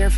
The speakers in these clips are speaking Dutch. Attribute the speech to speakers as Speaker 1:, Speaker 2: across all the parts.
Speaker 1: NCRV.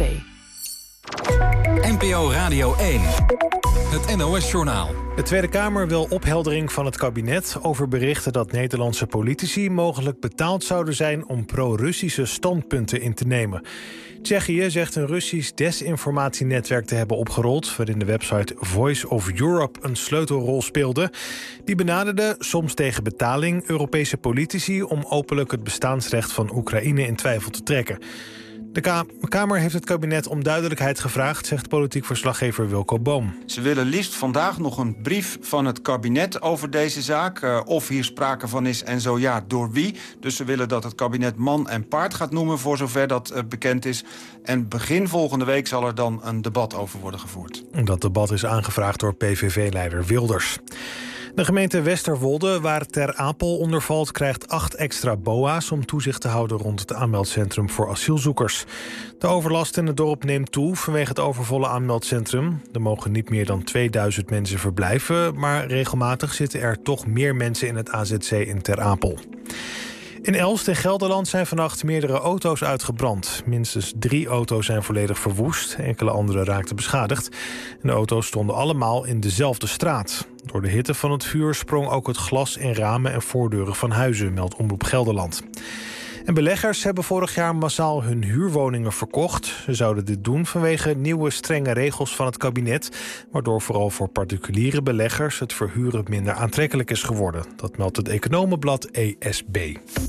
Speaker 2: NPO Radio 1. Het NOS-journaal.
Speaker 3: De Tweede Kamer wil opheldering van het kabinet over berichten dat Nederlandse politici mogelijk betaald zouden zijn om pro-Russische standpunten in te nemen. Tsjechië zegt een Russisch desinformatienetwerk te hebben opgerold, waarin de website Voice of Europe een sleutelrol speelde. Die benaderde, soms tegen betaling, Europese politici om openlijk het bestaansrecht van Oekraïne in twijfel te trekken. De Kamer heeft het kabinet om duidelijkheid gevraagd, zegt politiek verslaggever Wilco Boom.
Speaker 4: Ze willen liefst vandaag nog een brief van het kabinet over deze zaak. Of hier sprake van is en zo ja, door wie. Dus ze willen dat het kabinet man en paard gaat noemen, voor zover dat bekend is. En begin volgende week zal er dan een debat over worden gevoerd.
Speaker 3: Dat debat is aangevraagd door PVV-leider Wilders. De gemeente Westerwolde, waar Ter Apel onder valt, krijgt 8 extra BOA's om toezicht te houden rond het aanmeldcentrum voor asielzoekers. De overlast in het dorp neemt toe vanwege het overvolle aanmeldcentrum. Er mogen niet meer dan 2000 mensen verblijven, maar regelmatig zitten er toch meer mensen in het AZC in Ter Apel. In Elst in Gelderland zijn vannacht meerdere auto's uitgebrand. Minstens 3 auto's zijn volledig verwoest. Enkele andere raakten beschadigd. En de auto's stonden allemaal in dezelfde straat. Door de hitte van het vuur sprong ook het glas in ramen en voordeuren van huizen, meldt Omroep Gelderland. En beleggers hebben vorig jaar massaal hun huurwoningen verkocht. Ze zouden dit doen vanwege nieuwe strenge regels van het kabinet, waardoor vooral voor particuliere beleggers het verhuren minder aantrekkelijk is geworden. Dat meldt het economenblad ESB.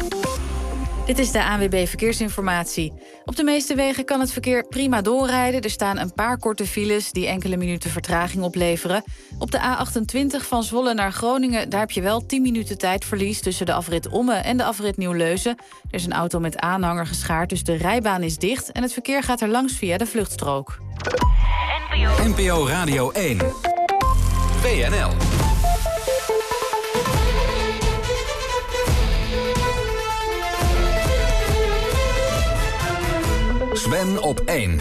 Speaker 5: Dit is de ANWB Verkeersinformatie. Op de meeste wegen kan het verkeer prima doorrijden. Er staan een paar korte files die enkele minuten vertraging opleveren. Op de A28 van Zwolle naar Groningen, daar heb je wel 10 minuten tijdverlies tussen de afrit Omme en de afrit Nieuw-Leuzen. Er is een auto met aanhanger geschaard, dus de rijbaan is dicht en het verkeer gaat er langs via de vluchtstrook.
Speaker 2: NPO Radio 1. WNL. Sven op 1.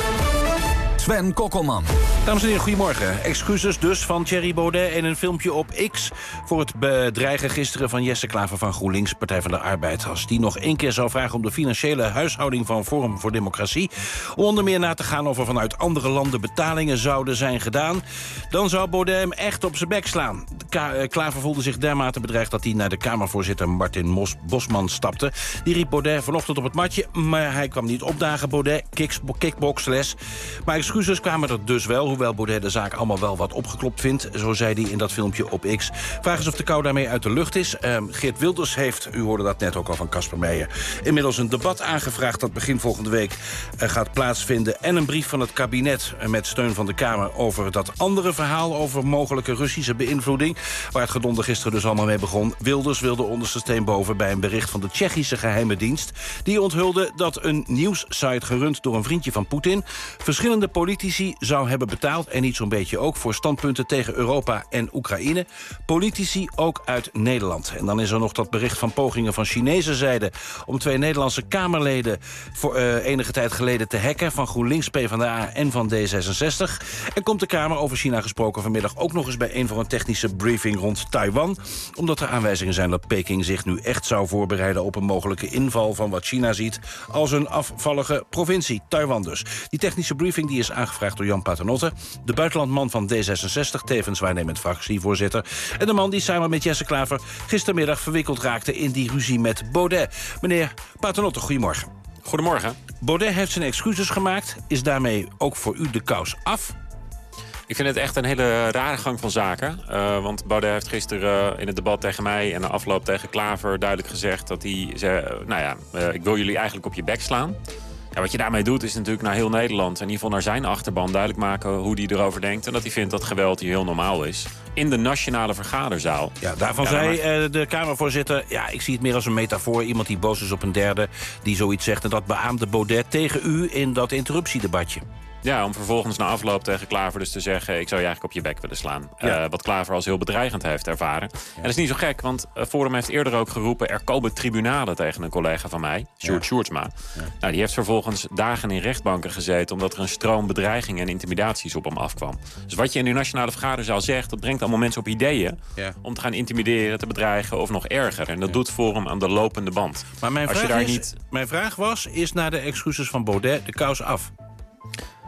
Speaker 2: Sven Kokkelman.
Speaker 6: Dames en heren, goedemorgen. Excuses dus van Thierry Baudet en een filmpje op X voor het bedreigen gisteren van Jesse Klaver van GroenLinks, Partij van de Arbeid. Als die nog 1 keer zou vragen om de financiële huishouding van Forum voor Democratie, om onder meer na te gaan of er vanuit andere landen betalingen zouden zijn gedaan, dan zou Baudet hem echt op zijn bek slaan. Klaver voelde zich dermate bedreigd dat hij naar de Kamervoorzitter Martin Bosman stapte. Die riep Baudet vanochtend op het matje, maar hij kwam niet opdagen. Baudet, kickboxles. Maar excuses kwamen er dus wel, hoewel Baudet de zaak allemaal wel wat opgeklopt vindt. Zo zei hij in dat filmpje op X. Vraag is of de kou daarmee uit de lucht is. Geert Wilders heeft, u hoorde dat net ook al van Casper Meijer, inmiddels een debat aangevraagd dat begin volgende week gaat plaatsvinden. En een brief van het kabinet met steun van de Kamer over dat andere verhaal over mogelijke Russische beïnvloeding, waar het gedonder gisteren dus allemaal mee begon. Wilders wilde onderste steen boven bij een bericht van de Tsjechische geheime dienst. Die onthulde dat een nieuwssite gerund door een vriendje van Poetin verschillende politici zou hebben betaald, en niet zo'n beetje ook, voor standpunten tegen Europa en Oekraïne. Politici ook uit Nederland. En dan is er nog dat bericht van pogingen van Chinese zijde om 2 Nederlandse Kamerleden voor enige tijd geleden te hacken, van GroenLinks, PvdA en van D66. En komt de Kamer, over China gesproken, vanmiddag ook nog eens bijeen voor een technische briefing rond Taiwan, omdat er aanwijzingen zijn dat Peking zich nu echt zou voorbereiden op een mogelijke inval van wat China ziet als een afvallige provincie, Taiwan dus. Die technische briefing die is aangevraagd door Jan Paternotte, de buitenlandman van D66, tevens waarnemend fractievoorzitter, en de man die samen met Jesse Klaver gistermiddag verwikkeld raakte in die ruzie met Baudet. Meneer Paternotte, goedemorgen.
Speaker 7: Goedemorgen.
Speaker 6: Baudet heeft zijn excuses gemaakt. Is daarmee ook voor u de kous af?
Speaker 7: Ik vind het echt een hele rare gang van zaken. Want Baudet heeft gisteren in het debat tegen mij en de afloop tegen Klaver duidelijk gezegd dat hij zei, ik wil jullie eigenlijk op je bek slaan. Ja, wat je daarmee doet is natuurlijk naar heel Nederland, in ieder geval naar zijn achterban, duidelijk maken hoe hij erover denkt en dat hij vindt dat geweld hier heel normaal is. In de nationale vergaderzaal.
Speaker 6: Ja, daarvan zei de Kamervoorzitter, ja, ik zie het meer als een metafoor. Iemand die boos is op een derde, die zoiets zegt. En dat beaamde Baudet tegen u in dat interruptiedebatje.
Speaker 7: Ja, om vervolgens na afloop tegen Klaver dus te zeggen, ik zou je eigenlijk op je bek willen slaan.
Speaker 6: Ja.
Speaker 7: Wat Klaver als heel bedreigend heeft ervaren. Ja. En dat is niet zo gek, want Forum heeft eerder ook geroepen, er komen tribunalen tegen een collega van mij, Sjoerd Sjoerdsma. Ja. Nou, die heeft vervolgens dagen in rechtbanken gezeten omdat er een stroom bedreigingen en intimidaties op hem afkwam. Dus wat je in uw nationale vergaderzaal zegt, dat brengt allemaal mensen op ideeën om te gaan intimideren, te bedreigen of nog erger. En dat doet Forum aan de lopende band.
Speaker 6: Maar mijn vraag was, is naar de excuses van Baudet de kous af?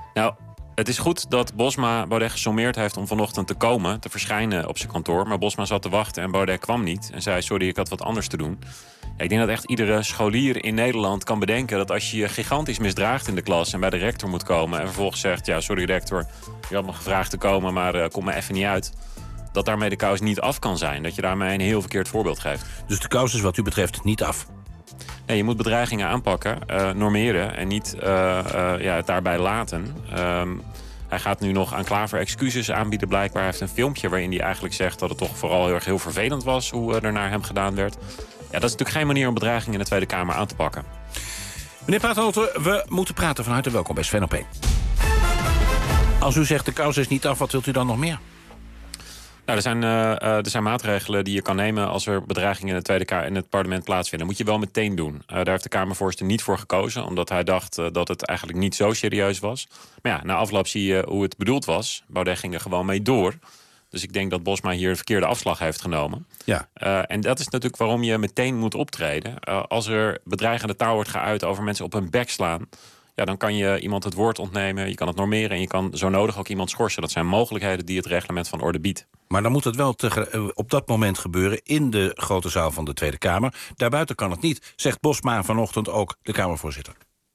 Speaker 7: Nou, het is goed dat Bosma Baudet gesommeerd heeft om vanochtend te komen, te verschijnen op zijn kantoor. Maar Bosma zat te wachten en Baudet kwam niet. En zei, sorry, ik had wat anders te doen. Ja, ik denk dat echt iedere scholier in Nederland kan bedenken dat als je je gigantisch misdraagt in de klas en bij de rector moet komen en vervolgens zegt, ja, sorry rector, je had me gevraagd te komen, maar kom me even niet uit. Dat daarmee de kous niet af kan zijn. Dat je daarmee een heel verkeerd voorbeeld geeft.
Speaker 6: Dus de kous is wat u betreft niet af?
Speaker 7: Nee, je moet bedreigingen aanpakken, normeren en niet het daarbij laten. Hij gaat nu nog aan Klaver excuses aanbieden blijkbaar. Hij heeft een filmpje waarin hij eigenlijk zegt dat het toch vooral heel vervelend was hoe er naar hem gedaan werd. Ja, dat is natuurlijk geen manier om bedreigingen in de Tweede Kamer aan te pakken.
Speaker 6: Meneer Paternotte, we moeten praten. Van harte welkom bij Sven op 1. Als u zegt de kous is niet af, wat wilt u dan nog meer?
Speaker 7: Nou, er zijn maatregelen die je kan nemen als er bedreigingen in de Tweede Kamer en het parlement plaatsvinden. Dat moet je wel meteen doen. Daar heeft de Kamervoorzitter niet voor gekozen, omdat hij dacht dat het eigenlijk niet zo serieus was. Maar ja, na afloop zie je hoe het bedoeld was. Baudet ging er gewoon mee door. Dus ik denk dat Bosma hier een verkeerde afslag heeft genomen.
Speaker 6: Ja.
Speaker 7: En dat is natuurlijk waarom je meteen moet optreden. Als er bedreigende taal wordt geuit over mensen op hun bek slaan, ja, dan kan je iemand het woord ontnemen, je kan het normeren en je kan zo nodig ook iemand schorsen. Dat zijn mogelijkheden die het reglement van orde biedt. Maar
Speaker 6: dan moet het wel op dat moment gebeuren in de grote zaal van de Tweede Kamer. Daarbuiten kan het niet, zegt Bosma vanochtend ook, de Kamervoorzitter.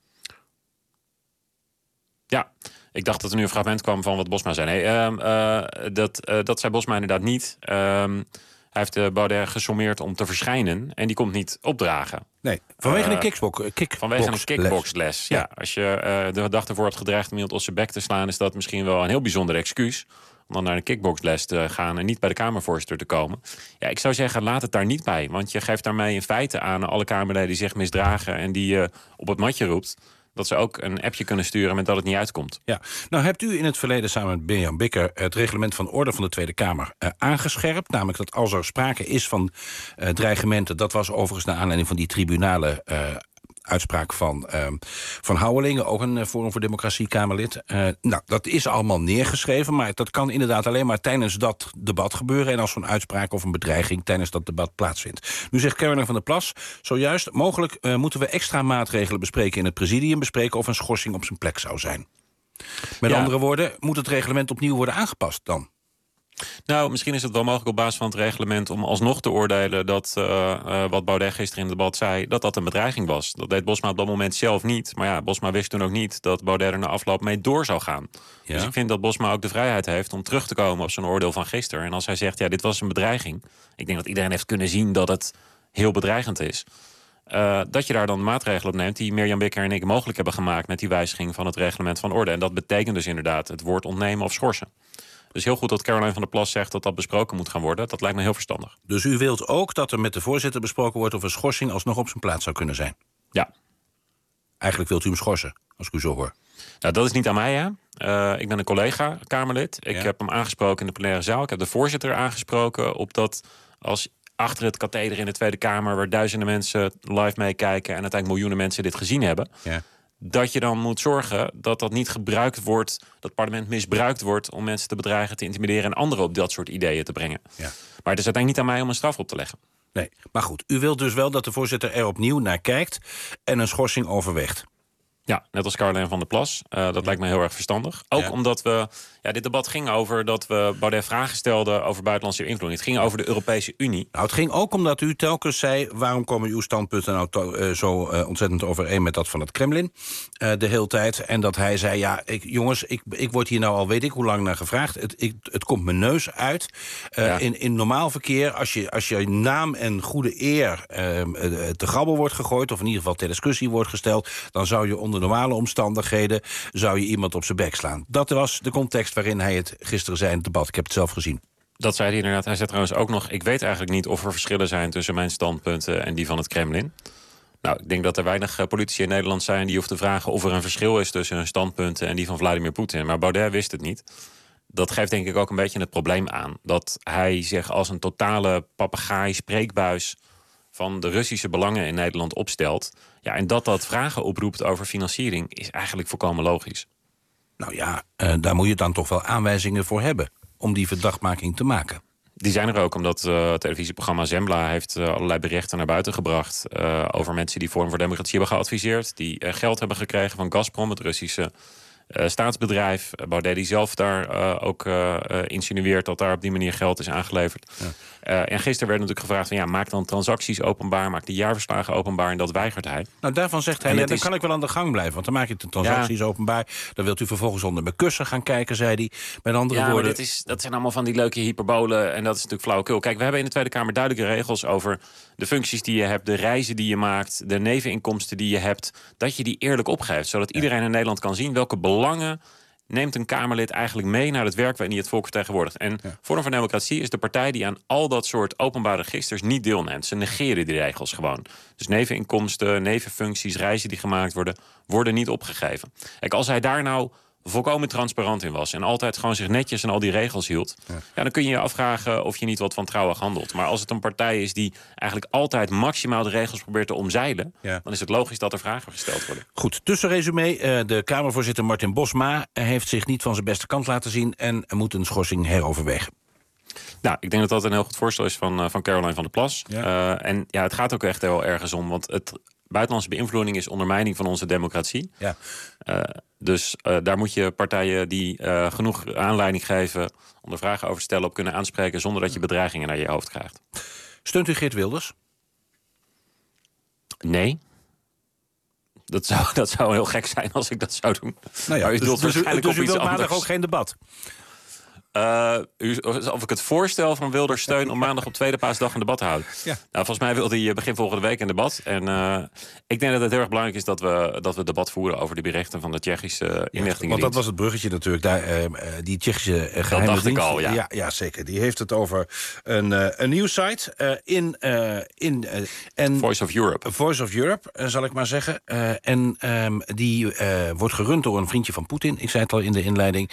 Speaker 7: Ja, ik dacht dat er nu een fragment kwam van wat Bosma zei. Nee, dat zei Bosma inderdaad niet. Hij heeft Baudet gesommeerd om te verschijnen en die komt niet opdragen.
Speaker 6: Nee, vanwege een
Speaker 7: kickboxles. Ja, als je de dag ervoor hebt gedreigd om iemand op zijn bek te slaan, is dat misschien wel een heel bijzonder excuus om dan naar een kickboxles te gaan en niet bij de Kamervoorzitter te komen. Ja, ik zou zeggen, laat het daar niet bij. Want je geeft daarmee in feite aan alle Kamerleden die zich misdragen en die je op het matje roept, dat ze ook een appje kunnen sturen met dat het niet uitkomt.
Speaker 6: Ja, nou hebt u in het verleden samen met Mirjam Bikker het reglement van orde van de Tweede Kamer aangescherpt. Namelijk dat als er sprake is van dreigementen, dat was overigens naar aanleiding van die tribunale uitspraak van Houwelingen, ook een Forum voor Democratie Kamerlid. Nou, dat is allemaal neergeschreven, maar dat kan inderdaad alleen maar tijdens dat debat gebeuren en als zo'n uitspraak of een bedreiging tijdens dat debat plaatsvindt. Nu zegt Caroline van der Plas, zojuist, mogelijk moeten we extra maatregelen bespreken in het presidium, bespreken of een schorsing op zijn plek zou zijn. Met andere woorden, moet het reglement opnieuw worden aangepast dan?
Speaker 7: Nou, misschien is het wel mogelijk op basis van het reglement om alsnog te oordelen dat wat Baudet gisteren in het debat zei, dat een bedreiging was. Dat deed Bosma op dat moment zelf niet. Maar ja, Bosma wist toen ook niet dat Baudet er na afloop mee door zou gaan. Ja. Dus ik vind dat Bosma ook de vrijheid heeft om terug te komen op zijn oordeel van gisteren. En als hij zegt, ja, dit was een bedreiging. Ik denk dat iedereen heeft kunnen zien dat het heel bedreigend is. Dat je daar dan maatregelen op neemt die Mirjam Bikker en ik mogelijk hebben gemaakt met die wijziging van het reglement van orde. En dat betekent dus inderdaad het woord ontnemen of schorsen. Dus heel goed dat Caroline van der Plas zegt dat dat besproken moet gaan worden. Dat lijkt me heel verstandig.
Speaker 6: Dus u wilt ook dat er met de voorzitter besproken wordt of een schorsing alsnog op zijn plaats zou kunnen zijn?
Speaker 7: Ja.
Speaker 6: Eigenlijk wilt u hem schorsen, als ik u zo hoor.
Speaker 7: Nou, dat is niet aan mij, hè. Ik ben een collega-Kamerlid. Ik heb hem aangesproken in de plenaire zaal. Ik heb de voorzitter aangesproken op dat als achter het katheder in de Tweede Kamer, waar duizenden mensen live meekijken en uiteindelijk miljoenen mensen dit gezien hebben, dat je dan moet zorgen dat dat niet gebruikt wordt, dat het parlement misbruikt wordt om mensen te bedreigen, te intimideren en anderen op dat soort ideeën te brengen. Ja. Maar het is uiteindelijk niet aan mij om een straf op te leggen.
Speaker 6: Nee, maar goed, u wilt dus wel dat de voorzitter er opnieuw naar kijkt en een schorsing overweegt.
Speaker 7: Ja, net als Caroline van der Plas. Dat lijkt me heel erg verstandig. Ook omdat we... Ja, dit debat ging over dat we Baudet vragen stelden over buitenlandse invloed. Het ging over de Europese Unie.
Speaker 6: Nou, het ging ook omdat u telkens zei, waarom komen uw standpunten nou zo ontzettend overeen met dat van het Kremlin de hele tijd. En dat hij zei, ja, ik word hier nou al weet ik hoe lang naar gevraagd. Het komt mijn neus uit. In normaal verkeer, als je naam en goede eer te grabbel wordt gegooid, of in ieder geval ter discussie wordt gesteld, dan zou je onder normale omstandigheden zou je iemand op zijn bek slaan. Dat was de context waarin hij het gisteren zei in het debat. Ik heb het zelf gezien.
Speaker 7: Dat zei hij inderdaad. Hij zei trouwens ook nog, ik weet eigenlijk niet of er verschillen zijn tussen mijn standpunten en die van het Kremlin. Nou, ik denk dat er weinig politici in Nederland zijn die hoeven te vragen of er een verschil is tussen hun standpunten en die van Vladimir Poetin. Maar Baudet wist het niet. Dat geeft denk ik ook een beetje het probleem aan. Dat hij zich als een totale papegaai, spreekbuis van de Russische belangen in Nederland opstelt. Ja, en dat vragen oproept over financiering is eigenlijk volkomen logisch.
Speaker 6: Nou ja, daar moet je dan toch wel aanwijzingen voor hebben om die verdachtmaking te maken.
Speaker 7: Die zijn er ook, omdat het televisieprogramma Zembla heeft allerlei berichten naar buiten gebracht over mensen die Forum voor Democratie hebben geadviseerd, die geld hebben gekregen van Gazprom, het Russische staatsbedrijf. Baudet die zelf daar ook insinueert dat daar op die manier geld is aangeleverd. Ja. En gisteren werd natuurlijk gevraagd van maak dan transacties openbaar, maak de jaarverslagen openbaar, en dat weigert hij.
Speaker 6: Nou, daarvan zegt hij, dan kan ik wel aan de gang blijven, want dan maak je de transacties openbaar. Dan wilt u vervolgens onder mijn kussen gaan kijken, zei hij. Met andere woorden.
Speaker 7: Dat zijn allemaal van die leuke hyperbolen en dat is natuurlijk flauwekul. Kijk, we hebben in de Tweede Kamer duidelijke regels over de functies die je hebt, de reizen die je maakt, de neveninkomsten die je hebt, dat je die eerlijk opgeeft, zodat iedereen in Nederland kan zien welke belangen neemt een Kamerlid eigenlijk mee naar het werk waarin hij het volk vertegenwoordigt. En Forum voor Democratie is de partij die aan al dat soort openbare registers niet deelneemt. Ze negeren die regels gewoon. Dus neveninkomsten, nevenfuncties, reizen die gemaakt worden niet opgegeven. Kijk, als hij daar nou volkomen transparant in was en altijd gewoon zich netjes aan al die regels hield, dan kun je je afvragen of je niet wat wantrouwig handelt. Maar als het een partij is die eigenlijk altijd maximaal de regels probeert te omzeilen, dan is het logisch dat er vragen gesteld worden.
Speaker 6: Goed, tussenresume. De Kamervoorzitter Martin Bosma heeft zich niet van zijn beste kant laten zien en moet een schorsing heroverwegen.
Speaker 7: Nou, ik denk dat dat een heel goed voorstel is van Caroline van der Plas. Ja. En het gaat ook echt heel ergens om, want buitenlandse beïnvloeding is ondermijning van onze democratie. Ja. Dus daar moet je partijen die genoeg aanleiding geven om er vragen over te stellen op kunnen aanspreken zonder dat je bedreigingen naar je hoofd krijgt.
Speaker 6: Steunt u Geert Wilders?
Speaker 7: Nee. Dat zou heel gek zijn als ik dat zou doen.
Speaker 6: Nou ja, dus u wilt maandag ook geen debat?
Speaker 7: Of ik het voorstel van Wilders steun om maandag op tweede paasdag een debat te houden. Ja. Nou, volgens mij wil hij begin volgende week een debat. En ik denk dat het heel erg belangrijk is dat we debat voeren over de berichten van de Tsjechische inlichtingendienst.
Speaker 6: Want dat was het bruggetje natuurlijk. Daar, die Tsjechische geheime
Speaker 7: dienst.
Speaker 6: Ik
Speaker 7: al,
Speaker 6: ja, zeker. Die heeft het over een nieuwssite
Speaker 7: Voice of Europe.
Speaker 6: Voice of Europe, zal ik maar zeggen. Die wordt gerund door een vriendje van Poetin. Ik zei het al in de inleiding.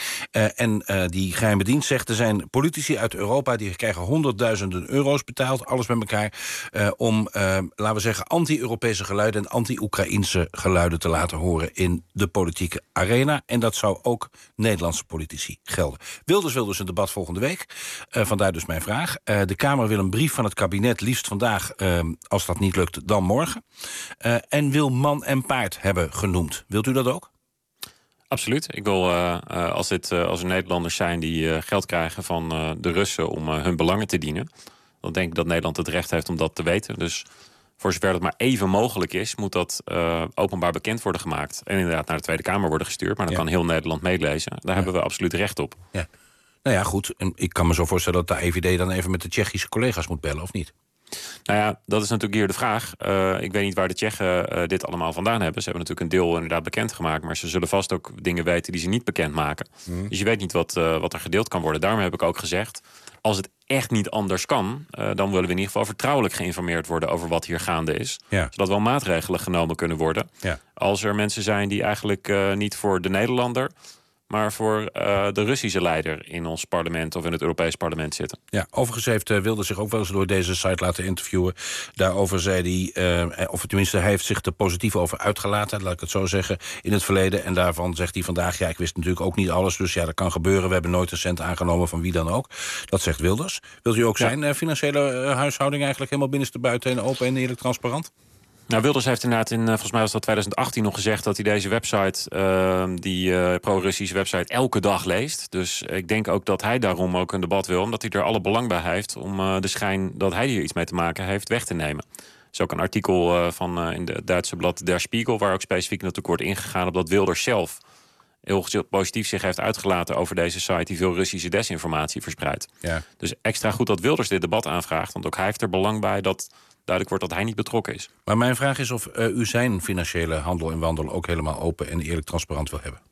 Speaker 6: Die geheime dienst zegt, er zijn politici uit Europa die krijgen honderdduizenden euro's betaald, alles bij elkaar, om, laten we zeggen, anti-Europese geluiden en anti-Oekraïnse geluiden te laten horen in de politieke arena. En dat zou ook Nederlandse politici gelden. Wilders wil dus een debat volgende week. Vandaar dus mijn vraag. De Kamer wil een brief van het kabinet, liefst vandaag, als dat niet lukt, dan morgen. En wil man en paard hebben genoemd. Wilt u dat ook?
Speaker 7: Absoluut. Ik wil, als er Nederlanders zijn die geld krijgen van de Russen om hun belangen te dienen, dan denk ik dat Nederland het recht heeft om dat te weten. Dus voor zover dat maar even mogelijk is, moet dat openbaar bekend worden gemaakt. En inderdaad naar de Tweede Kamer worden gestuurd. Maar dan kan heel Nederland meelezen. Daar hebben we absoluut recht op. Ja.
Speaker 6: Nou ja, goed. En ik kan me zo voorstellen dat de IVD dan even met de Tsjechische collega's moet bellen, of niet?
Speaker 7: Nou ja, dat is natuurlijk hier de vraag. Ik weet niet waar de Tsjechen dit allemaal vandaan hebben. Ze hebben natuurlijk een deel inderdaad bekendgemaakt, maar ze zullen vast ook dingen weten die ze niet bekendmaken. Dus je weet niet wat er gedeeld kan worden. Daarom heb ik ook gezegd, als het echt niet anders kan, dan willen we in ieder geval vertrouwelijk geïnformeerd worden over wat hier gaande is. Ja. Zodat wel maatregelen genomen kunnen worden. Ja. Als er mensen zijn die eigenlijk niet voor de Nederlander, maar voor de Russische leider in ons parlement of in het Europees parlement zitten.
Speaker 6: Ja, overigens heeft Wilders zich ook wel eens door deze site laten interviewen. Daarover zei hij, of tenminste hij heeft zich er positief over uitgelaten, laat ik het zo zeggen, in het verleden. En daarvan zegt hij vandaag, ik wist natuurlijk ook niet alles, dus ja, dat kan gebeuren. We hebben nooit een cent aangenomen van wie dan ook. Dat zegt Wilders. Wilt u ook zijn financiële huishouding eigenlijk helemaal binnenstebuiten en open en eerlijk transparant?
Speaker 7: Nou, Wilders heeft inderdaad volgens mij was dat 2018 nog gezegd dat hij deze website, die pro-Russische website, elke dag leest. Dus ik denk ook dat hij daarom ook een debat wil, omdat hij er alle belang bij heeft om de schijn dat hij hier iets mee te maken heeft weg te nemen. Er is ook een artikel in het Duitse blad Der Spiegel, waar ook specifiek natuurlijk wordt ingegaan op dat Wilders zelf heel positief zich heeft uitgelaten over deze site die veel Russische desinformatie verspreidt. Ja. Dus extra goed dat Wilders dit debat aanvraagt, want ook hij heeft er belang bij dat duidelijk wordt dat hij niet betrokken is.
Speaker 6: Maar mijn vraag is of u zijn financiële handel en wandel ook helemaal open en eerlijk transparant wil hebben.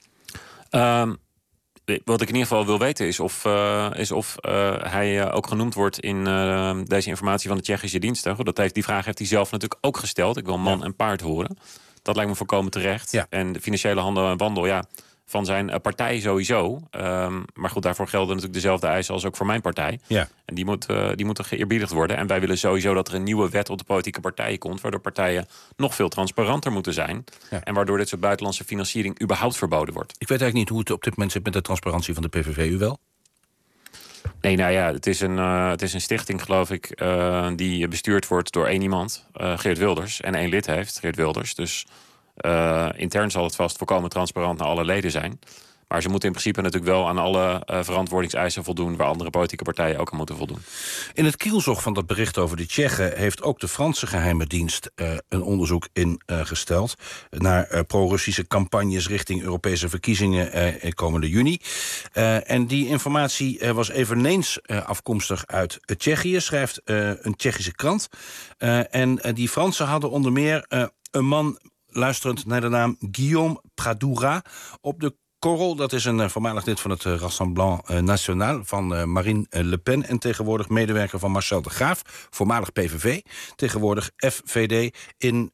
Speaker 7: Wat ik in ieder geval wil weten is of hij ook genoemd wordt in deze informatie van de Tsjechische diensten. Die vraag heeft hij zelf natuurlijk ook gesteld. Ik wil man en paard horen. Dat lijkt me volkomen terecht. Ja. En de financiële handel en wandel, van zijn partij sowieso. Maar goed, daarvoor gelden natuurlijk dezelfde eisen als ook voor mijn partij. Ja. En die moeten geëerbiedigd worden. En wij willen sowieso dat er een nieuwe wet op de politieke partijen komt, waardoor partijen nog veel transparanter moeten zijn. Ja. En waardoor dit soort buitenlandse financiering überhaupt verboden wordt.
Speaker 6: Ik weet eigenlijk niet hoe het op dit moment zit met de transparantie van de PVV. U wel?
Speaker 7: Nee, nou ja, het is een stichting, geloof ik, die bestuurd wordt door één iemand, Geert Wilders. En één lid heeft, Geert Wilders. Dus Intern zal het vast volkomen transparant naar alle leden zijn. Maar ze moeten in principe natuurlijk wel aan alle verantwoordingseisen voldoen, waar andere politieke partijen ook aan moeten voldoen.
Speaker 6: In het kielzog van dat bericht over de Tsjechen heeft ook de Franse geheime dienst een onderzoek ingesteld naar pro-Russische campagnes richting Europese verkiezingen komende juni. En die informatie was eveneens afkomstig uit Tsjechië, schrijft een Tsjechische krant. En die Fransen hadden onder meer een man, luisterend naar de naam Guillaume Pradoura, op de korrel. Dat is een voormalig lid van het Rassemblement National van Marine Le Pen en tegenwoordig medewerker van Marcel de Graaf, voormalig PVV, tegenwoordig FVD in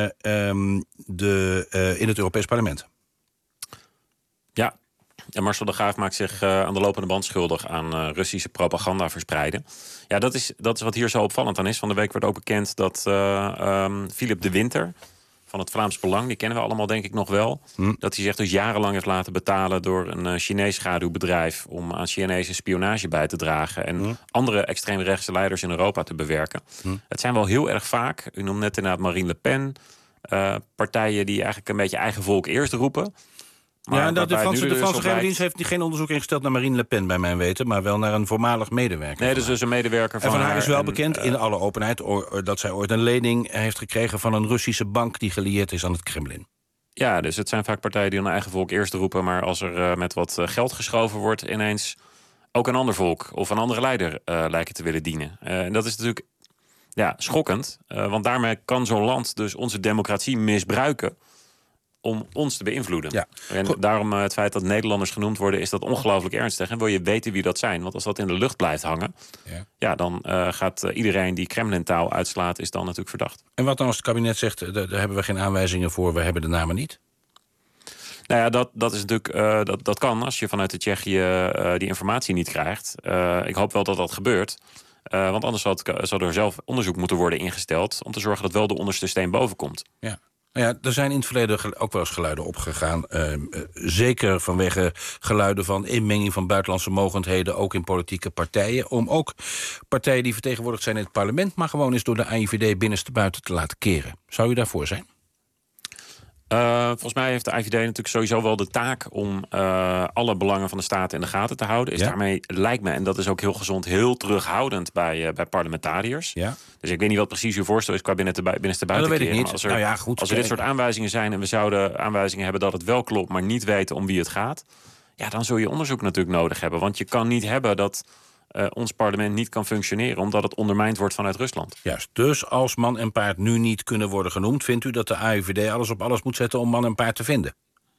Speaker 6: het Europees Parlement.
Speaker 7: Ja, en Marcel de Graaf maakt zich aan de lopende band schuldig aan Russische propaganda verspreiden. Ja, dat is wat hier zo opvallend aan is. Van de week werd ook bekend dat Philip de Winter van het Vlaams Belang, die kennen we allemaal denk ik nog wel, dat hij zich dus jarenlang heeft laten betalen door een Chinees schaduwbedrijf om aan Chinese spionage bij te dragen en andere extreemrechtse leiders in Europa te bewerken. Het zijn wel heel erg vaak, u noemt net inderdaad Marine Le Pen, partijen die eigenlijk een beetje eigen volk eerst roepen. Maar
Speaker 6: de Franse geheime dienst heeft geen onderzoek ingesteld naar Marine Le Pen bij mijn weten, maar wel naar een voormalig medewerker.
Speaker 7: Nee, dus een medewerker van
Speaker 6: haar. En van haar is wel
Speaker 7: en,
Speaker 6: bekend in alle openheid dat zij ooit een lening heeft gekregen van een Russische bank die gelieerd is aan het Kremlin.
Speaker 7: Ja, dus het zijn vaak partijen die hun eigen volk eerst roepen, maar als er met wat geld geschoven wordt, ineens ook een ander volk of een andere leider lijken te willen dienen. En dat is natuurlijk schokkend, want daarmee kan zo'n land dus onze democratie misbruiken om ons te beïnvloeden. Ja. En daarom het feit dat Nederlanders genoemd worden, is dat ongelooflijk ernstig. En wil je weten wie dat zijn? Want als dat in de lucht blijft hangen, dan gaat iedereen die Kremlin-taal uitslaat, is dan natuurlijk verdacht.
Speaker 6: En wat dan als het kabinet zegt, daar hebben we geen aanwijzingen voor, we hebben de namen niet?
Speaker 7: Nou ja, dat is natuurlijk, dat kan als je vanuit de Tsjechië die informatie niet krijgt. Ik hoop wel dat dat gebeurt. Want anders zou er zelf onderzoek moeten worden ingesteld om te zorgen dat wel de onderste steen boven komt. Ja.
Speaker 6: Nou ja, er zijn in het verleden ook wel eens geluiden opgegaan. Zeker vanwege geluiden van inmenging van buitenlandse mogendheden, ook in politieke partijen. Om ook partijen die vertegenwoordigd zijn in het parlement, maar gewoon eens door de AIVD binnenstebuiten te laten keren. Zou u daarvoor zijn?
Speaker 7: Volgens mij heeft de AIVD natuurlijk sowieso wel de taak om alle belangen van de staat in de gaten te houden. Is daarmee, lijkt me, en dat is ook heel gezond, heel terughoudend bij parlementariërs. Ja. Dus ik weet niet wat precies uw voorstel is qua binnenstebuiten keren.
Speaker 6: Dat weet ik niet.
Speaker 7: Als er dit soort aanwijzingen zijn en we zouden aanwijzingen hebben dat het wel klopt, maar niet weten om wie het gaat, dan zul je onderzoek natuurlijk nodig hebben. Want je kan niet hebben dat ons parlement niet kan functioneren omdat het ondermijnd wordt vanuit Rusland.
Speaker 6: Juist, dus als man en paard nu niet kunnen worden genoemd, vindt u dat de AIVD alles op alles moet zetten om man en paard te vinden?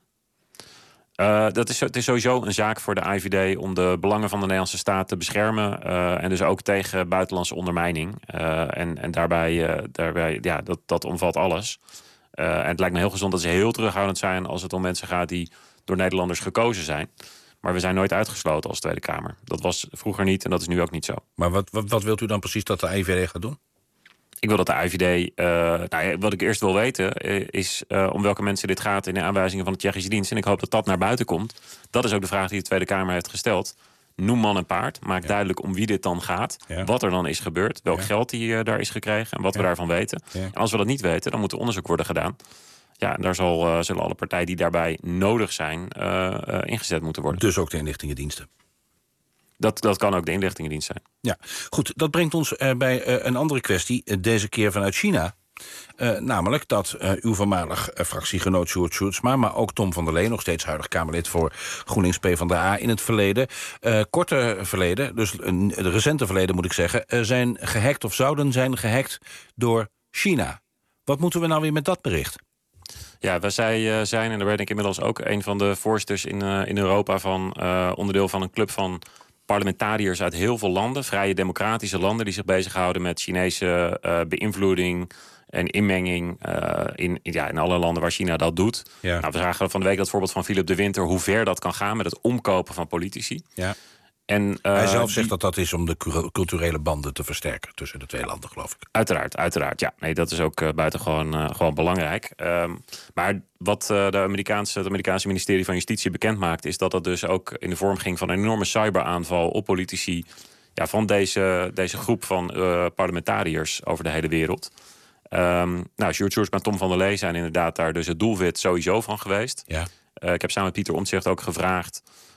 Speaker 7: Het is sowieso een zaak voor de AIVD om de belangen van de Nederlandse staat te beschermen. En dus ook tegen buitenlandse ondermijning. En daarbij dat omvat alles. En het lijkt me heel gezond dat ze heel terughoudend zijn als het om mensen gaat die door Nederlanders gekozen zijn. Maar we zijn nooit uitgesloten als Tweede Kamer. Dat was vroeger niet en dat is nu ook niet zo.
Speaker 6: Maar wat wilt u dan precies dat de AIVD gaat doen?
Speaker 7: Ik wil dat de AIVD... wat ik eerst wil weten is om welke mensen dit gaat in de aanwijzingen van de Tsjechische dienst. En ik hoop dat dat naar buiten komt. Dat is ook de vraag die de Tweede Kamer heeft gesteld. Noem man en paard. Maak duidelijk om wie dit dan gaat. Ja. Wat er dan is gebeurd. Welk geld die daar is gekregen. En wat we daarvan weten. Ja. En als we dat niet weten, dan moet er onderzoek worden gedaan. Ja, en daar zullen alle partijen die daarbij nodig zijn ingezet moeten worden.
Speaker 6: Dus ook de inlichtingendiensten?
Speaker 7: Dat kan ook de inlichtingendienst zijn.
Speaker 6: Ja, goed. Dat brengt ons bij een andere kwestie. Deze keer vanuit China. Namelijk dat uw voormalig fractiegenoot Sjoerd Sjoerdsma, maar ook Tom van der Leen, nog steeds huidig Kamerlid voor GroenLinks PvdA, in het verleden, korte verleden, dus het recente verleden moet ik zeggen, zijn gehackt of zouden zijn gehackt door China. Wat moeten we nou weer met dat bericht?
Speaker 7: Ja, wij zijn, en daar ben ik inmiddels ook een van de voorsters in Europa van onderdeel van een club van parlementariërs uit heel veel landen, vrije democratische landen, die zich bezighouden met Chinese beïnvloeding en inmenging in alle landen waar China dat doet. Ja. Nou, we zagen van de week dat voorbeeld van Philip de Winter, hoe ver dat kan gaan met het omkopen van politici. Ja.
Speaker 6: En, hij zelf zegt dat is om de culturele banden te versterken tussen de twee landen, geloof ik.
Speaker 7: Uiteraard. Ja, nee, dat is ook buitengewoon gewoon belangrijk. Maar wat het Amerikaanse ministerie van Justitie bekend maakt, is dat dat dus ook in de vorm ging van een enorme cyberaanval op politici van deze groep van parlementariërs over de hele wereld. Sjoerd Sjoerdsma en Tom van der Lee zijn inderdaad daar dus het doelwit sowieso van geweest. Ja. Ik heb samen met Pieter Omtzigt ook gevraagd.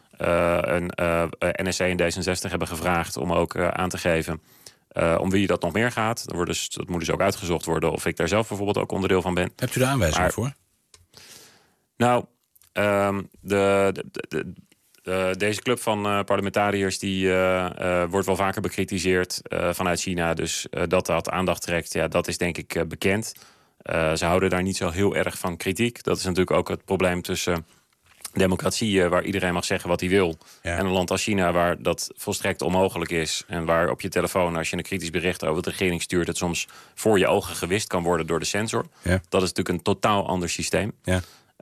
Speaker 7: NSC en D66 hebben gevraagd om ook aan te geven om wie dat nog meer gaat. Dat moet dus ook uitgezocht worden of ik daar zelf bijvoorbeeld ook onderdeel van ben.
Speaker 6: Hebt u de aanwijzing voor?
Speaker 7: Nou, deze club van parlementariërs die wordt wel vaker bekritiseerd vanuit China. Dus dat aandacht trekt, ja, dat is denk ik bekend. Ze houden daar niet zo heel erg van kritiek. Dat is natuurlijk ook het probleem tussen democratie, waar iedereen mag zeggen wat hij wil. Ja. En een land als China, waar dat volstrekt onmogelijk is. En waar op je telefoon, als je een kritisch bericht over de regering stuurt, het soms voor je ogen gewist kan worden door de censor. Ja. Dat is natuurlijk een totaal ander systeem. Ja.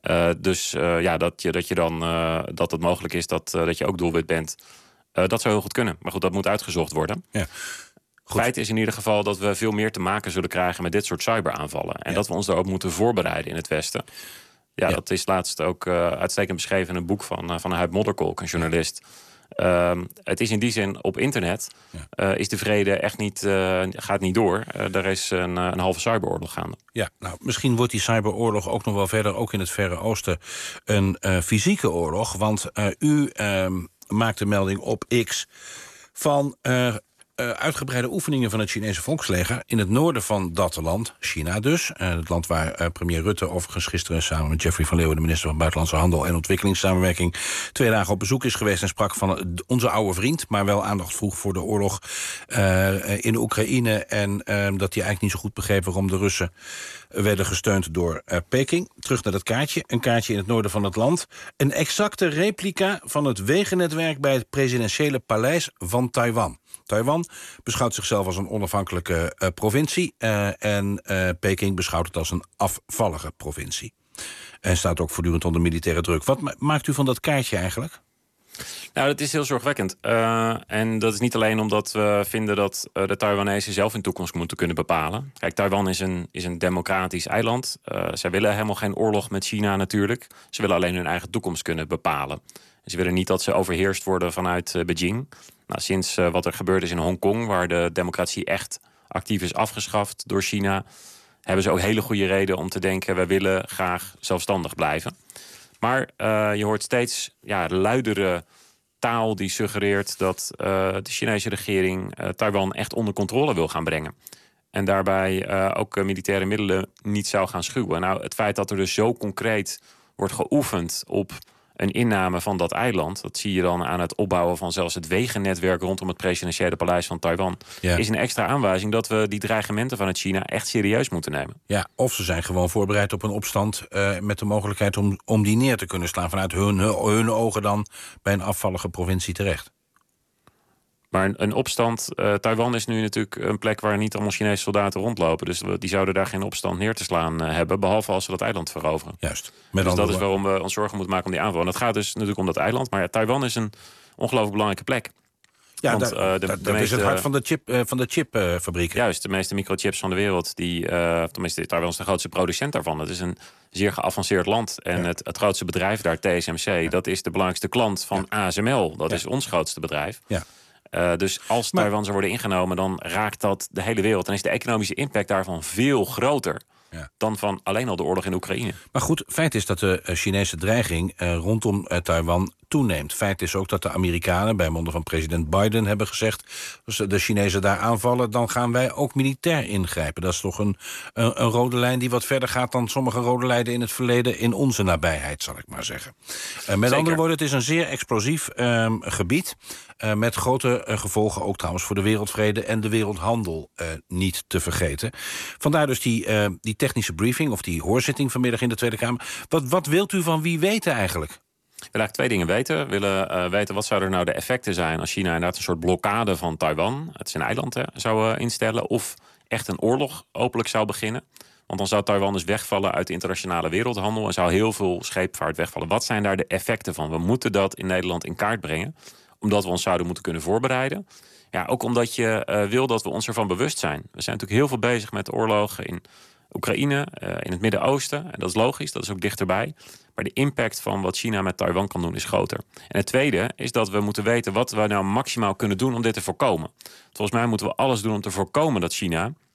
Speaker 7: Dat het mogelijk is dat je ook doelwit bent. Dat zou heel goed kunnen. Maar goed, dat moet uitgezocht worden. Ja. Feit is in ieder geval dat we veel meer te maken zullen krijgen met dit soort cyberaanvallen. En dat we ons daarop moeten voorbereiden in het Westen. Ja, dat is laatst ook uitstekend beschreven in een boek van Huib Modderkolk, een journalist. Het is in die zin op internet is de vrede echt niet, gaat niet door. Er is een halve cyberoorlog gaande. Ja, nou, misschien wordt die cyberoorlog ook nog wel verder, ook in het Verre Oosten, een fysieke oorlog. Want u maakt de melding op X van uitgebreide oefeningen van het Chinese volksleger in het noorden van dat land, China dus. Het land waar premier Rutte overigens gisteren samen met Jeffrey van Leeuwen, de minister van Buitenlandse Handel en Ontwikkelingssamenwerking, 2 dagen op bezoek is geweest en sprak van onze oude vriend, maar wel aandacht vroeg voor de oorlog in de Oekraïne en dat hij eigenlijk niet zo goed begreep waarom de Russen werden gesteund door Peking. Terug naar dat kaartje. Een kaartje in het noorden van het land. Een exacte replica van het wegennetwerk bij het presidentiële paleis van Taiwan. Taiwan beschouwt zichzelf als een onafhankelijke provincie en Peking beschouwt het als een afvallige provincie. En staat ook voortdurend onder militaire druk. Wat maakt u van dat kaartje eigenlijk? Nou, dat is heel zorgwekkend. En dat is niet alleen omdat we vinden dat de Taiwanese zelf in toekomst moeten kunnen bepalen. Kijk, Taiwan is een democratisch eiland. Zij willen helemaal geen oorlog met China natuurlijk. Ze willen alleen hun eigen toekomst kunnen bepalen. Ze willen niet dat ze overheerst worden vanuit Beijing. Nou, sinds wat er gebeurd is in Hongkong, waar de democratie echt actief is afgeschaft door China, hebben ze ook hele goede reden om te denken, we willen graag zelfstandig blijven. Maar je hoort steeds luidere taal die suggereert dat de Chinese regering Taiwan echt onder controle wil gaan brengen. En daarbij ook militaire middelen niet zou gaan schuwen. Nou, het feit dat er dus zo concreet wordt geoefend op een inname van dat eiland, dat zie je dan aan het opbouwen van zelfs het wegennetwerk rondom het presidentiële paleis van Taiwan, is een extra aanwijzing dat we die dreigementen vanuit China echt serieus moeten nemen. Ja,
Speaker 6: of ze zijn gewoon voorbereid op een opstand met de mogelijkheid om die neer te kunnen slaan vanuit hun ogen dan bij een afvallige provincie terecht.
Speaker 7: Maar een opstand, Taiwan is nu natuurlijk een plek waar niet allemaal Chinese soldaten rondlopen. Dus die zouden daar geen opstand neer te slaan hebben, behalve als ze dat eiland veroveren. Juist. Dus dat is waarom we ons zorgen moeten maken om die aanval. En het gaat dus natuurlijk om dat eiland. Maar Taiwan is een ongelooflijk belangrijke plek. Ja, want,
Speaker 6: dat is het hart van de chipfabrieken.
Speaker 7: Juist, de meeste microchips van de wereld. Tenminste, Taiwan is de grootste producent daarvan. Het is een zeer geavanceerd land. En het grootste bedrijf daar, TSMC, dat is de belangrijkste klant van ASML. Dat is ons grootste bedrijf. Ja. Dus als Taiwan zou worden ingenomen, dan raakt dat de hele wereld. Dan is de economische impact daarvan veel groter dan van alleen al de oorlog in Oekraïne.
Speaker 6: Maar goed, feit is dat de Chinese dreiging rondom Taiwan toeneemt. Feit is ook dat de Amerikanen bij monden van president Biden hebben gezegd, als de Chinezen daar aanvallen, dan gaan wij ook militair ingrijpen. Dat is toch een rode lijn die wat verder gaat dan sommige rode lijnen in het verleden in onze nabijheid, zal ik maar zeggen. Met andere woorden, het is een zeer explosief gebied. Met grote gevolgen ook trouwens voor de wereldvrede en de wereldhandel niet te vergeten. Vandaar dus die technische briefing of die hoorzitting vanmiddag in de Tweede Kamer. Wat wilt u van wie weten eigenlijk?
Speaker 7: We willen eigenlijk 2 dingen weten. We willen weten wat zouden nou de effecten zijn als China inderdaad een soort blokkade van Taiwan, het is een eiland, zou instellen, of echt een oorlog openlijk zou beginnen. Want dan zou Taiwan dus wegvallen uit de internationale wereldhandel en zou heel veel scheepvaart wegvallen. Wat zijn daar de effecten van? We moeten dat in Nederland in kaart brengen, omdat we ons zouden moeten kunnen voorbereiden. Ja, ook omdat je wil dat we ons ervan bewust zijn. We zijn natuurlijk heel veel bezig met oorlogen in Oekraïne, in het Midden-Oosten. En dat is logisch, dat is ook dichterbij. Maar de impact van wat China met Taiwan kan doen is groter. En het tweede is dat we moeten weten wat we nou maximaal kunnen doen om dit te voorkomen. Volgens mij moeten we alles doen om te voorkomen dat China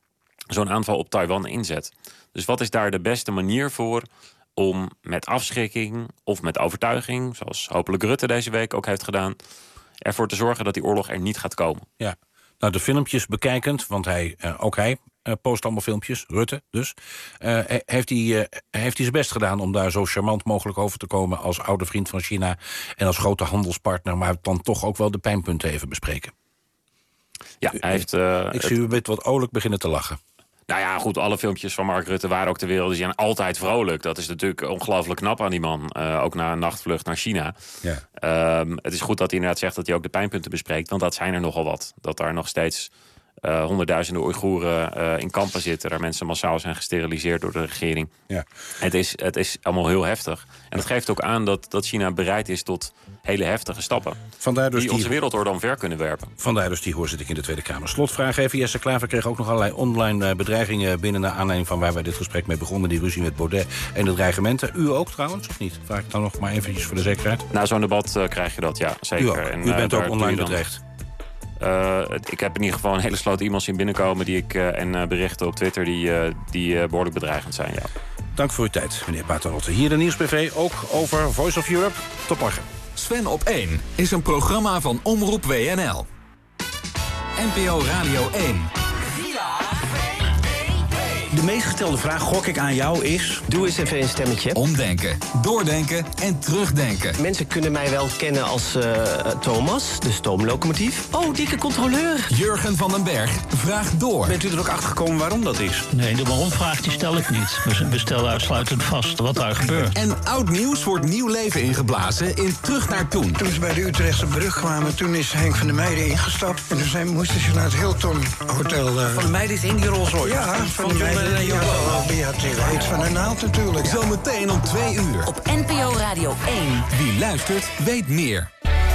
Speaker 7: zo'n aanval op Taiwan inzet. Dus wat is daar de beste manier voor om met afschrikking of met overtuiging, zoals hopelijk Rutte deze week ook heeft gedaan, ervoor te zorgen dat die oorlog er niet gaat komen?
Speaker 6: Ja, nou de filmpjes bekijkend, want hij post allemaal filmpjes, Rutte dus. Heeft hij zijn best gedaan om daar zo charmant mogelijk over te komen als oude vriend van China en als grote handelspartner, maar dan toch ook wel de pijnpunten even bespreken.
Speaker 7: Ja, hij heeft...
Speaker 6: ik zie u met wat olijk beginnen te lachen.
Speaker 7: Nou ja, goed, alle filmpjes van Mark Rutte waren ook ter wereld. Die zijn altijd vrolijk. Dat is natuurlijk ongelooflijk knap aan die man. Ook na een nachtvlucht naar China. Ja. Het is goed dat hij inderdaad zegt dat hij ook de pijnpunten bespreekt. Want dat zijn er nogal wat. Dat daar nog steeds honderdduizenden Oeigoeren in kampen zitten. Daar mensen massaal zijn gesteriliseerd door de regering. Ja. Het is allemaal heel heftig. En dat geeft ook aan dat China bereid is tot hele heftige stappen.
Speaker 6: Vandaar dus
Speaker 7: die onze wereldorde omver kunnen werpen.
Speaker 6: Vandaar dus die hoorzitting in de Tweede Kamer. Slotvraag even. Jesse Klaver kreeg ook nog allerlei online bedreigingen binnen naar aanleiding van waar wij dit gesprek mee begonnen. Die ruzie met Baudet en de dreigementen. U ook trouwens, of niet? Vraag ik dan nog maar eventjes voor de zekerheid.
Speaker 7: Na zo'n debat krijg je dat, ja, zeker.
Speaker 6: U ook. En, u bent ook online bedreigd.
Speaker 7: Ik heb in ieder geval een hele sloot e-mails zien binnenkomen en berichten op Twitter die behoorlijk bedreigend zijn, ja.
Speaker 6: Dank voor uw tijd, meneer Paternotte. Hier de Nieuwsbv, ook over Voice of Europe. Tot morgen.
Speaker 2: Sven op 1 is een programma van Omroep WNL. NPO Radio 1.
Speaker 1: De meest gestelde vraag, gok ik aan jou, is...
Speaker 8: Doe eens even een stemmetje.
Speaker 2: Omdenken, doordenken en terugdenken.
Speaker 8: Mensen kunnen mij wel kennen als Thomas, de stoomlocomotief. Oh, dikke controleur.
Speaker 2: Jurgen van den Berg vraagt door.
Speaker 1: Bent u er ook achter gekomen waarom dat is?
Speaker 9: Nee, de waarom-vraag die stel ik niet. We stellen uitsluitend vast wat daar gebeurt.
Speaker 2: En oud nieuws wordt nieuw leven ingeblazen in Terug naar Toen.
Speaker 10: Toen ze bij de Utrechtse brug kwamen, toen is Henk van der Meijden ingestapt. En toen moesten ze naar het Hilton Hotel.
Speaker 1: Van der Meijden is in die Rolls Royce?
Speaker 10: Ja, van der Meijden. Heet van de naald natuurlijk. Ja.
Speaker 2: Zometeen om 2 uur.
Speaker 11: Op NPO Radio 1.
Speaker 2: Wie luistert, weet meer.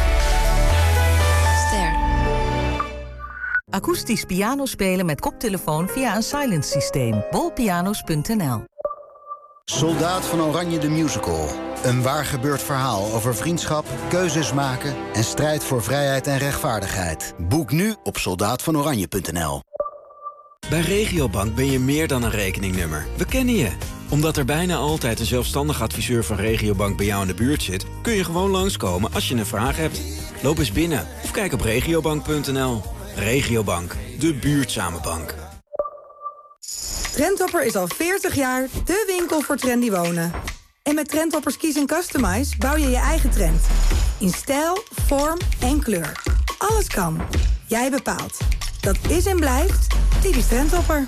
Speaker 11: Ster.
Speaker 12: Akoestisch piano spelen met koptelefoon via een silent systeem. bolpianos.nl.
Speaker 13: Soldaat van Oranje de Musical. Een waar gebeurd verhaal over vriendschap, keuzes maken en strijd voor vrijheid en rechtvaardigheid. Boek nu op soldaatvanoranje.nl.
Speaker 14: Bij Regiobank ben je meer dan een rekeningnummer. We kennen je. Omdat er bijna altijd een zelfstandig adviseur van Regiobank bij jou in de buurt zit, kun je gewoon langskomen als je een vraag hebt. Loop eens binnen of kijk op regiobank.nl. Regiobank, de buurtzame bank.
Speaker 15: Trendhopper is al 40 jaar de winkel voor trendy wonen. En met Trendhoppers Kies en Customize bouw je je eigen trend. In stijl, vorm en kleur. Alles kan. Jij bepaalt. Dat is en blijft typisch Trendhopper.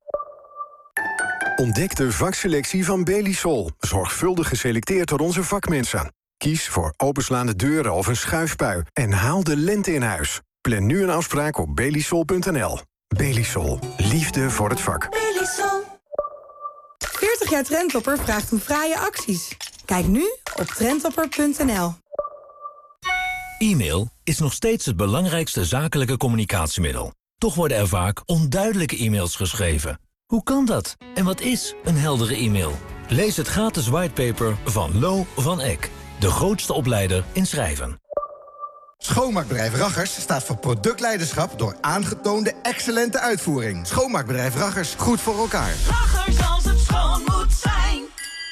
Speaker 16: Ontdek de vakselectie van Belisol. Zorgvuldig geselecteerd door onze vakmensen. Kies voor openslaande deuren of een schuifpui. En haal de lente in huis. Plan nu een afspraak op belisol.nl. Belisol. Liefde voor het vak.
Speaker 15: Belisol. 40 jaar Trendhopper vraagt om fraaie acties. Kijk nu op trendhopper.nl.
Speaker 17: E-mail is nog steeds het belangrijkste zakelijke communicatiemiddel. Toch worden er vaak onduidelijke e-mails geschreven. Hoe kan dat? En wat is een heldere e-mail? Lees het gratis whitepaper van Lo van Eck, de grootste opleider in schrijven.
Speaker 18: Schoonmaakbedrijf Raggers staat voor productleiderschap door aangetoonde excellente uitvoering. Schoonmaakbedrijf Raggers, goed voor elkaar.
Speaker 19: Raggers als het schoon moet zijn.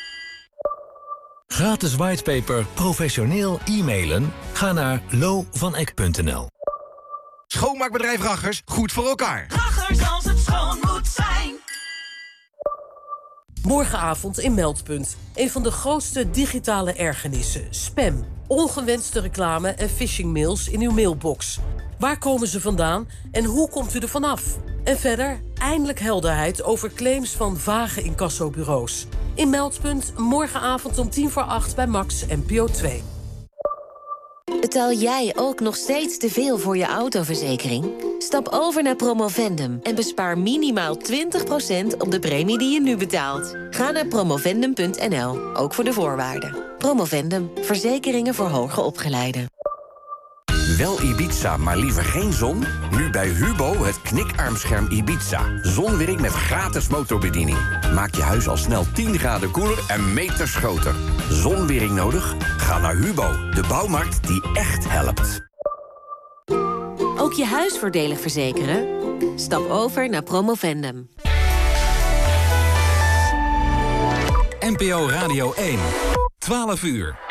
Speaker 17: Gratis whitepaper professioneel e-mailen? Ga naar lovaneck.nl.
Speaker 18: Schoonmaakbedrijf Raggers, goed voor elkaar.
Speaker 19: Raggers als het schoon moet zijn.
Speaker 20: Morgenavond in Meldpunt. Een van de grootste digitale ergernissen. Spam. Ongewenste reclame en phishingmails in uw mailbox. Waar komen ze vandaan en hoe komt u er vanaf? En verder, eindelijk helderheid over claims van vage incassobureaus. In Meldpunt, morgenavond om 7:50 bij Max NPO 2.
Speaker 11: Betaal jij ook nog steeds te veel voor je autoverzekering? Stap over naar Promovendum en bespaar minimaal 20% op de premie die je nu betaalt. Ga naar promovendum.nl, ook voor de voorwaarden. Promovendum, verzekeringen voor hoger opgeleiden.
Speaker 21: Wel Ibiza, maar liever geen zon? Nu bij Hubo het knikarmscherm Ibiza. Zonwerk met gratis motorbediening. Maak je huis al snel 10 graden koeler en meters groter. Zonwering nodig? Ga naar Hubo, de bouwmarkt die echt helpt.
Speaker 11: Ook je huis voordelig verzekeren? Stap over naar Promovendum.
Speaker 2: NPO Radio 1. 12 uur.